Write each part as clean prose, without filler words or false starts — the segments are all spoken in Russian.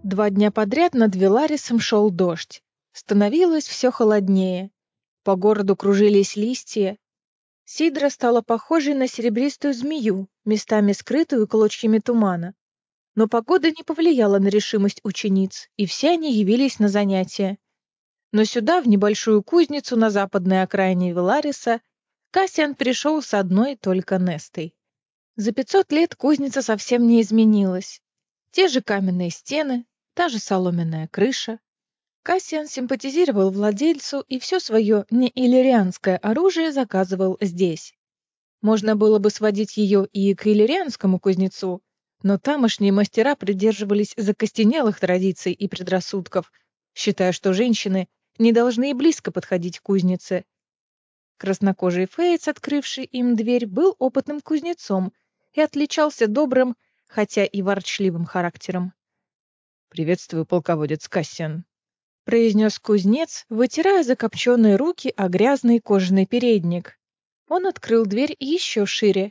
2 дня подряд над Виларисом шел дождь. Становилось все холоднее. По городу кружились листья. Сидра стала похожей на серебристую змею, местами скрытую клочьями тумана. Но погода не повлияла на решимость учениц, и все они явились на занятия. Но сюда, в небольшую кузницу на западной окраине Вилариса, Кассиан пришел с одной только Нестой. За 500 лет кузница совсем не изменилась. Те же каменные стены, та же соломенная крыша. Кассиан симпатизировал владельцу и все свое неиллирианское оружие заказывал здесь. Можно было бы сводить ее и к иллирианскому кузнецу, но тамошние мастера придерживались закостенелых традиций и предрассудков, считая, что женщины не должны и близко подходить к кузнице. Краснокожий Фейтс, открывший им дверь, был опытным кузнецом и отличался добрым, хотя и ворчливым характером. «Приветствую, полководец Кассиан», — произнес кузнец, вытирая закопченные руки о грязный кожаный передник. Он открыл дверь еще шире.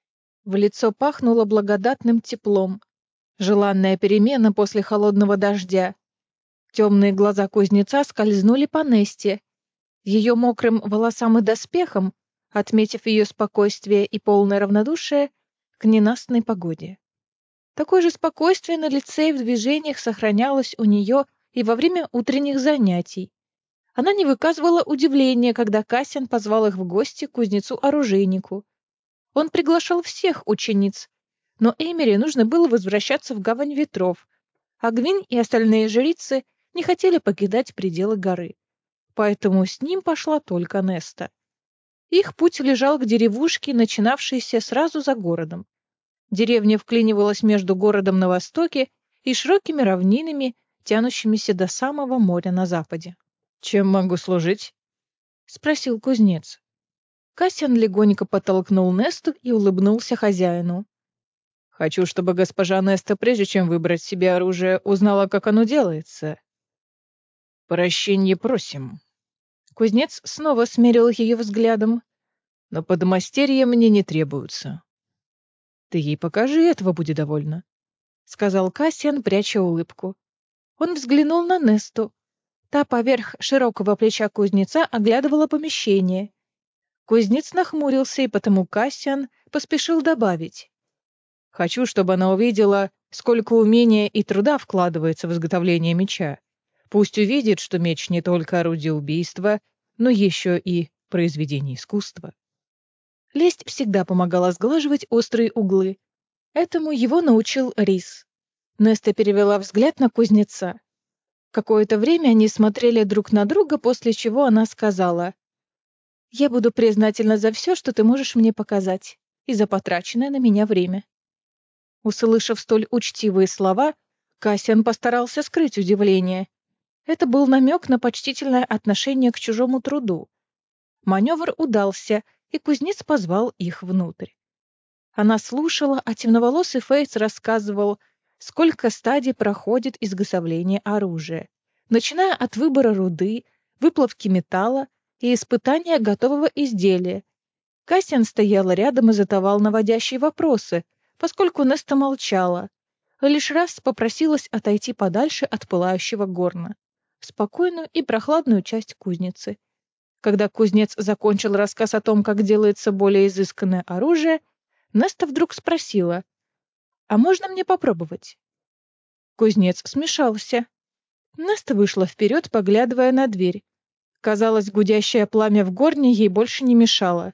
В лицо пахнуло благодатным теплом. Желанная перемена после холодного дождя. Темные глаза кузнеца скользнули по Несте. Ее мокрым волосам и доспехам, отметив ее спокойствие и полное равнодушие к ненастной погоде. Такое же спокойствие на лице и в движениях сохранялось у нее и во время утренних занятий. Она не выказывала удивления, когда Кассиан позвал их в гости к кузнецу-оружейнику. Он приглашал всех учениц, но Эмире нужно было возвращаться в гавань ветров, а Гвин и остальные жрицы не хотели покидать пределы горы. Поэтому с ним пошла только Неста. Их путь лежал к деревушке, начинавшейся сразу за городом. Деревня вклинивалась между городом на востоке и широкими равнинами, тянущимися до самого моря на западе. «Чем могу служить?» — спросил кузнец. Кассиан легонько подтолкнул Несту и улыбнулся хозяину. «Хочу, чтобы госпожа Неста, прежде чем выбрать себе оружие, узнала, как оно делается. Прощенье просим». Кузнец снова смерил ее взглядом. «Но подмастерья мне не требуются». «Ты ей покажи, этого будет довольно», — сказал Кассиан, пряча улыбку. Он взглянул на Несту. Та поверх широкого плеча кузнеца оглядывала помещение. Кузнец нахмурился, и потому Кассиан поспешил добавить. «Хочу, чтобы она увидела, сколько умения и труда вкладывается в изготовление меча. Пусть увидит, что меч не только орудие убийства, но еще и произведение искусства». Лесть всегда помогала сглаживать острые углы. Этому его научил Рис. Неста перевела взгляд на кузнеца. Какое-то время они смотрели друг на друга, после чего она сказала: «Я буду признательна за все, что ты можешь мне показать, и за потраченное на меня время». Услышав столь учтивые слова, Кассиан постарался скрыть удивление. Это был намек на почтительное отношение к чужому труду. Маневр удался, и кузнец позвал их внутрь. Она слушала, а темноволосый Фейтс рассказывал, сколько стадий проходит изготовление оружия, начиная от выбора руды, выплавки металла и испытания готового изделия. Кассиан стоял рядом и задавал наводящие вопросы, поскольку Неста молчала. Лишь раз попросилась отойти подальше от пылающего горна, в спокойную и прохладную часть кузницы. Когда кузнец закончил рассказ о том, как делается более изысканное оружие, Неста вдруг спросила: «А можно мне попробовать?» Кузнец смешался. Неста вышла вперед, поглядывая на дверь. Казалось, гудящее пламя в горне ей больше не мешало.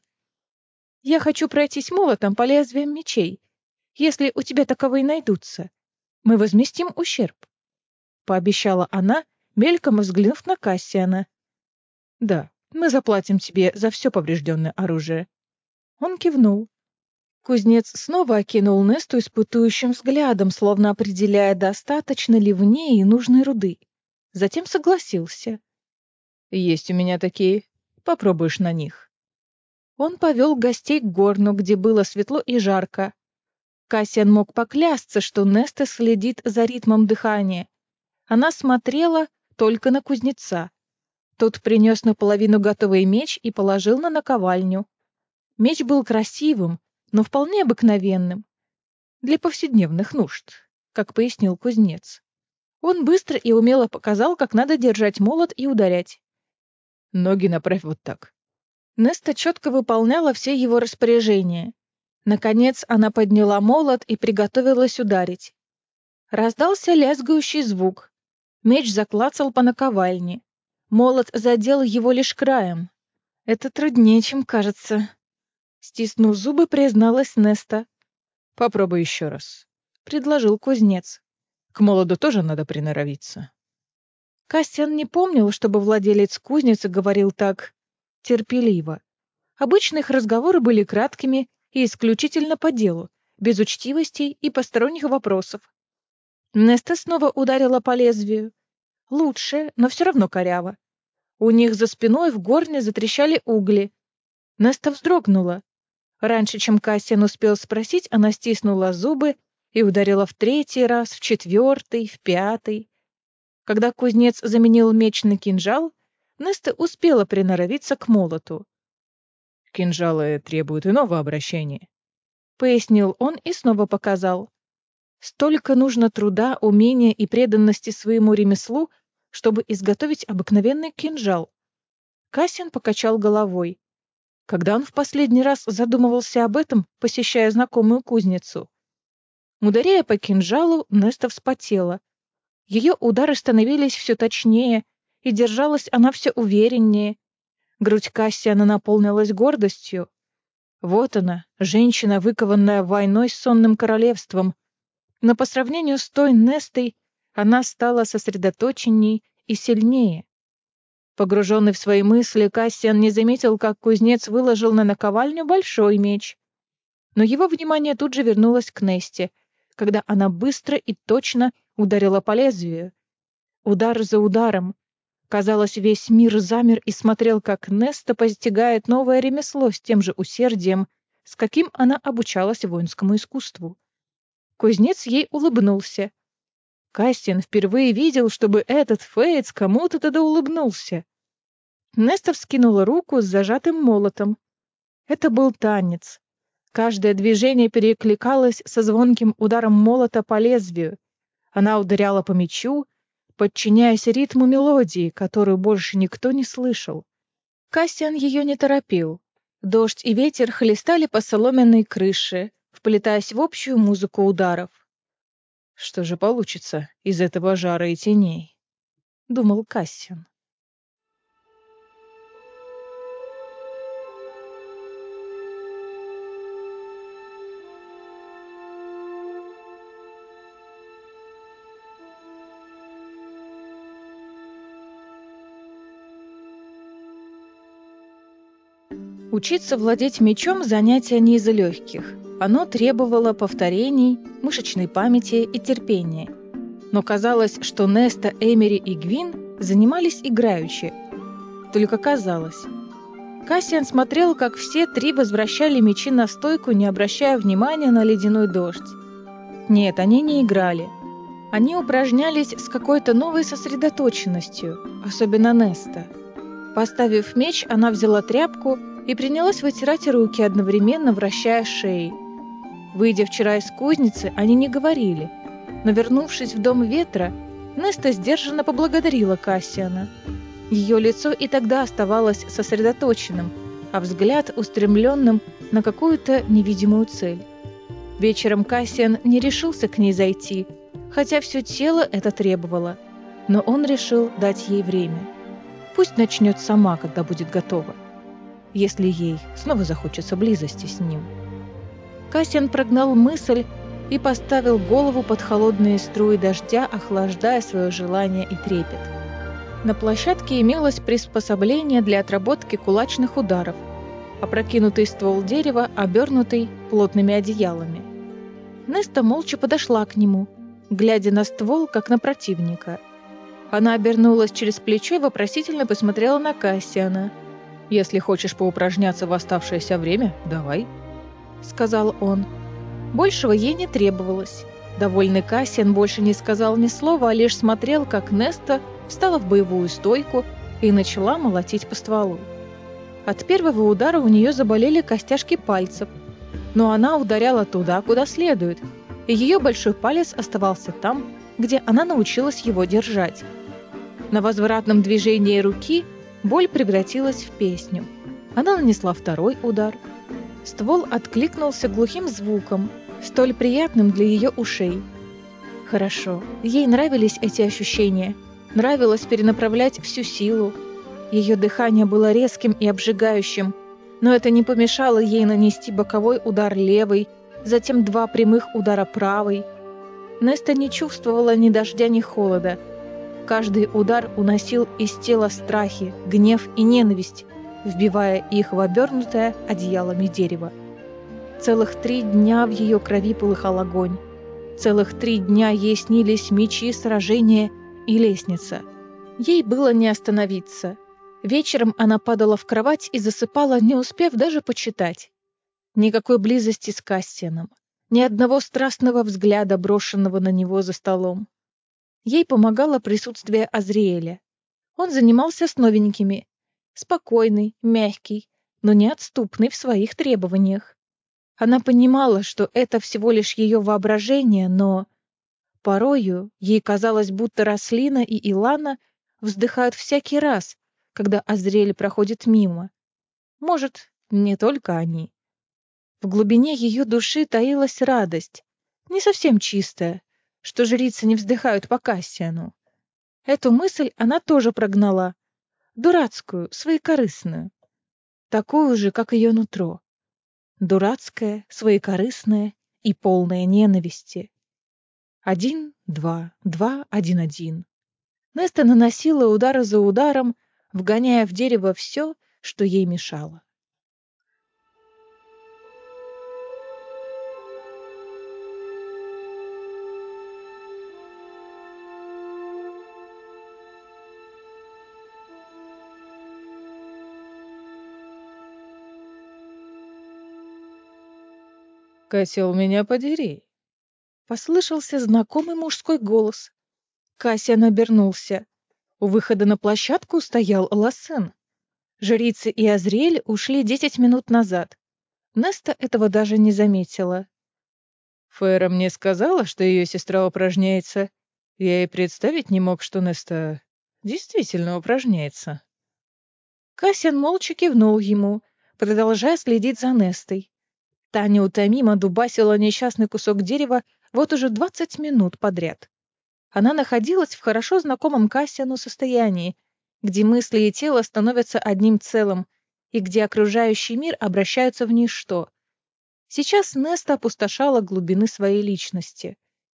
«Я хочу пройтись молотом по лезвиям мечей, если у тебя таковые найдутся. Мы возместим ущерб», — пообещала она, мельком взглянув на Кассиана. «Да, мы заплатим тебе за все поврежденное оружие». Он кивнул. Кузнец снова окинул Несту испытующим взглядом, словно определяя, достаточно ли в ней нужной руды. Затем согласился. «Есть у меня такие. Попробуешь на них». Он повел гостей к горну, где было светло и жарко. Кассиан мог поклясться, что Неста следит за ритмом дыхания. Она смотрела только на кузнеца. Тот принес наполовину готовый меч и положил на наковальню. Меч был красивым, но вполне обыкновенным. Для повседневных нужд, как пояснил кузнец. Он быстро и умело показал, как надо держать молот и ударять. Ноги направь вот так. Неста четко выполняла все его распоряжения. Наконец она подняла молот и приготовилась ударить. Раздался лязгающий звук. Меч заклацал по наковальне. Молот задел его лишь краем. «Это труднее, чем кажется», — стиснув зубы, призналась Неста. Попробуй еще раз, — предложил кузнец. к молоду тоже надо приноровиться. Кассиан не помнил, чтобы владелец кузницы говорил так терпеливо. Обычно их разговоры были краткими и исключительно по делу, без учтивостей и посторонних вопросов. Неста снова ударила по лезвию. Лучше, но все равно коряво. У них за спиной в горне затрещали угли. Неста вздрогнула. Раньше, чем Кассиан успел спросить, она стиснула зубы и ударила в 3-й раз, в 4-й, в 5-й. Когда кузнец заменил меч на кинжал, Неста успела приноровиться к молоту. Кинжалы требуют иного обращения, Пояснил он и снова показал. Столько нужно труда, умения и преданности своему ремеслу, чтобы изготовить обыкновенный кинжал. Кассиан покачал головой. Когда он в последний раз задумывался об этом, посещая знакомую кузницу? Ударяя по кинжалу, Неста вспотела. Ее удары становились все точнее, и держалась она все увереннее. Грудь Кассиана наполнилась гордостью. Вот она, женщина, выкованная войной с сонным королевством. Но по сравнению с той Нестой она стала сосредоточенней и сильнее. Погруженный в свои мысли, Кассиан не заметил, как кузнец выложил на наковальню большой меч. Но его внимание тут же вернулось к Несте, когда она быстро и точно ударила по лезвию. Удар за ударом. Казалось, весь мир замер и смотрел, как Неста постигает новое ремесло с тем же усердием, с каким она обучалась воинскому искусству. Кузнец ей улыбнулся. Кассиан впервые видел, чтобы этот Фейтс кому-то улыбнулся. Неста вскинула руку с зажатым молотом. Это был танец. Каждое движение перекликалось со звонким ударом молота по лезвию. Она ударяла по мечу, подчиняясь ритму мелодии, которую больше никто не слышал. Кассиан ее не торопил. Дождь и ветер хлестали по соломенной крыше, вплетаясь в общую музыку ударов. Что же получится из этого жара и теней? Думал Кассиан. Учиться владеть мечом — занятие не из легких. Оно требовало повторений, мышечной памяти и терпения. Но казалось, что Неста, Эмери и Гвин занимались играючи. Только казалось. Кассиан смотрел, как все 3 возвращали мечи на стойку, не обращая внимания на ледяной дождь. Нет, они не играли. Они упражнялись с какой-то новой сосредоточенностью, особенно Неста. Поставив меч, она взяла тряпку и принялась вытирать руки, одновременно вращая шеи. Выйдя вчера из кузницы, они не говорили, но, вернувшись в дом ветра, Неста сдержанно поблагодарила Кассиана. Ее лицо и тогда оставалось сосредоточенным, а взгляд устремленным на какую-то невидимую цель. Вечером Кассиан не решился к ней зайти, хотя все тело это требовало, но он решил дать ей время. Пусть начнет сама, когда будет готова, если ей снова захочется близости с ним. Кассиан прогнал мысль и поставил голову под холодные струи дождя, охлаждая свое желание и трепет. На площадке имелось приспособление для отработки кулачных ударов, опрокинутый ствол дерева, обернутый плотными одеялами. Неста молча подошла к нему, глядя на ствол, как на противника. Она обернулась через плечо и вопросительно посмотрела на Кассиана. «Если хочешь поупражняться в оставшееся время, давай», — сказал он. Большего ей не требовалось. Довольный Кассиан больше не сказал ни слова, а лишь смотрел, как Неста встала в боевую стойку и начала молотить по стволу. От первого удара у нее заболели костяшки пальцев, но она ударяла туда, куда следует, и ее большой палец оставался там, где она научилась его держать. На возвратном движении руки боль превратилась в песню. Она нанесла второй удар. Ствол откликнулся глухим звуком, столь приятным для ее ушей. Хорошо, ей нравились эти ощущения, нравилось перенаправлять всю силу. Ее дыхание было резким и обжигающим, но это не помешало ей нанести боковой удар левой, затем 2 прямых удара правой. Неста не чувствовала ни дождя, ни холода. Каждый удар уносил из тела страхи, гнев и ненависть, вбивая их в обернутое одеялами дерево. Целых 3 дня в ее крови полыхал огонь. Целых 3 дня ей снились мечи, сражения и лестница. Ей было не остановиться. Вечером она падала в кровать и засыпала, не успев даже почитать. Никакой близости с Кассианом, ни одного страстного взгляда, брошенного на него за столом. Ей помогало присутствие Азриэля. Он занимался с новенькими. Спокойный, мягкий, но неотступный в своих требованиях. Она понимала, что это всего лишь ее воображение, но порою ей казалось, будто Рослина и Илана вздыхают всякий раз, когда Азриэль проходит мимо. Может, не только они. В глубине ее души таилась радость, не совсем чистая, что жрицы не вздыхают по Кассиану. Эту мысль она тоже прогнала, дурацкую, своекорыстную, такую же, как ее нутро. Дурацкая, своекорыстная и полная ненависти. 1, 2, 2, 1, 1. Неста наносила удары за ударом, вгоняя в дерево все, что ей мешало. «Котел, меня подери!» Послышался знакомый мужской голос. Кассиан обернулся. У выхода на площадку стоял Лассен. Жрицы и Азриэль ушли 10 минут назад. Неста этого даже не заметила. Фейра мне сказала, что ее сестра упражняется. Я и представить не мог, что Неста действительно упражняется. Кассиан молча кивнул ему, продолжая следить за Нестой. Та неутомимо дубасила несчастный кусок дерева вот уже 20 минут подряд. Она находилась в хорошо знакомом Кассиану состоянии, где мысли и тело становятся одним целым, и где окружающий мир обращается в ничто. Сейчас Неста опустошала глубины своей личности.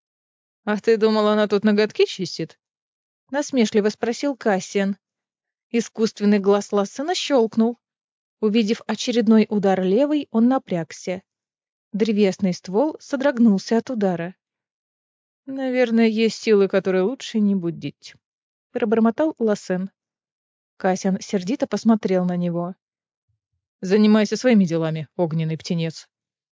«А ты думала, она тут ноготки чистит?» — насмешливо спросил Кассиан. Искусственный глаз Лассена щелкнул. Увидев очередной удар левой, он напрягся. Древесный ствол содрогнулся от удара. «Наверное, есть силы, которые лучше не будить», — пробормотал Лассен. Кассиан сердито посмотрел на него. «Занимайся своими делами, огненный птенец».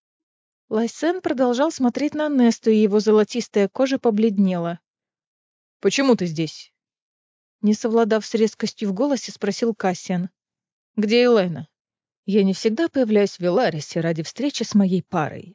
Лассен продолжал смотреть на Несту, и его золотистая кожа побледнела. «Почему ты здесь?» Не совладав с резкостью в голосе, спросил Кассиан. «Где Элайна?» «Я не всегда появляюсь в Веларисе ради встречи с моей парой».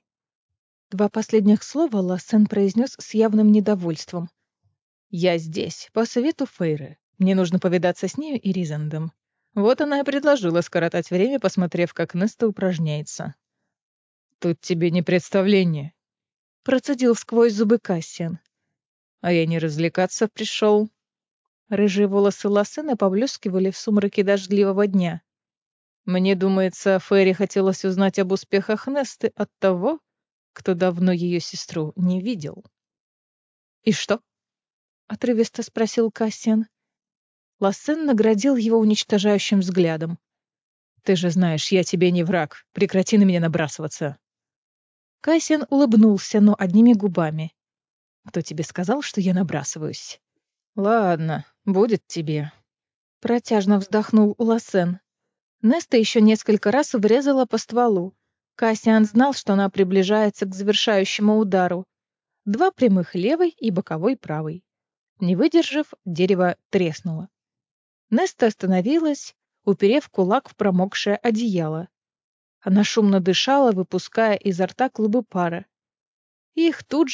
2 последних слова Лассен произнес с явным недовольством. «Я здесь, по совету Фейры. Мне нужно повидаться с нею и Ризандом. Вот она и предложила скоротать время, посмотрев, как Неста упражняется». «Тут тебе не представление», — процедил сквозь зубы Кассиан. «А я не развлекаться пришел». Рыжие волосы Лассена поблескивали в сумраке дождливого дня. «Мне думается, Фейре хотелось узнать об успехах Несты от того, кто давно ее сестру не видел». «И что?» — отрывисто спросил Кассиан. Лассен наградил его уничтожающим взглядом. «Ты же знаешь, я тебе не враг. Прекрати на меня набрасываться». Кассиан улыбнулся, но одними губами. «Кто тебе сказал, что я набрасываюсь?» «Ладно, будет тебе». Протяжно вздохнул Лассен. Неста еще несколько раз врезала по стволу. Кассиан знал, что она приближается к завершающему удару. 2 прямых левой и боковой правой. Не выдержав, дерево треснуло. Неста остановилась, уперев кулак в промокшее одеяло. Она шумно дышала, выпуская изо рта клубы пара. Их тут же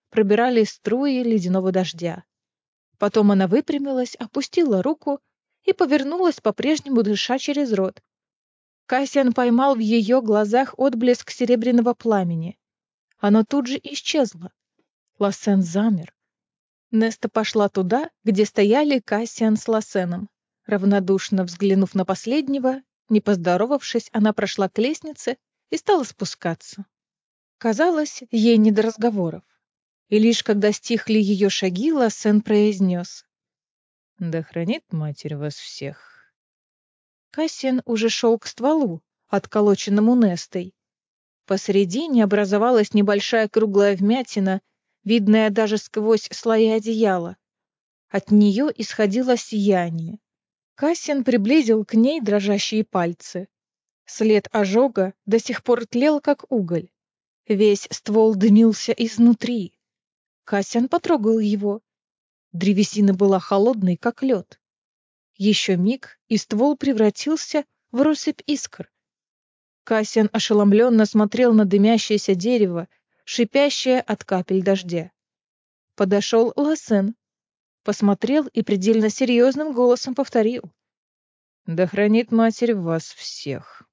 пробирали струи ледяного дождя. Потом она выпрямилась, опустила руку и повернулась, по-прежнему дыша через рот. Кассиан поймал в ее глазах отблеск серебряного пламени. Оно тут же исчезло. Лассен замер. Неста пошла туда, где стояли Кассиан с Лассеном. Равнодушно взглянув на последнего, не поздоровавшись, она прошла к лестнице и стала спускаться. Казалось, ей не до разговоров. И лишь когда стихли ее шаги, Лассен произнес: «Да хранит Матерь вас всех». Кассиан уже шел к стволу, отколоченному Нестой. Посередине образовалась небольшая круглая вмятина, видная даже сквозь слои одеяла. От нее исходило сияние. Кассиан приблизил к ней дрожащие пальцы. След ожога до сих пор тлел, как уголь. Весь ствол дымился изнутри. Кассиан потрогал его. Древесина была холодной, как лед. Еще миг, и ствол превратился в россыпь искр. Кассиан ошеломленно смотрел на дымящееся дерево, шипящее от капель дождя. Подошел Лассен, посмотрел и предельно серьезным голосом повторил: «Да хранит Матерь вас всех».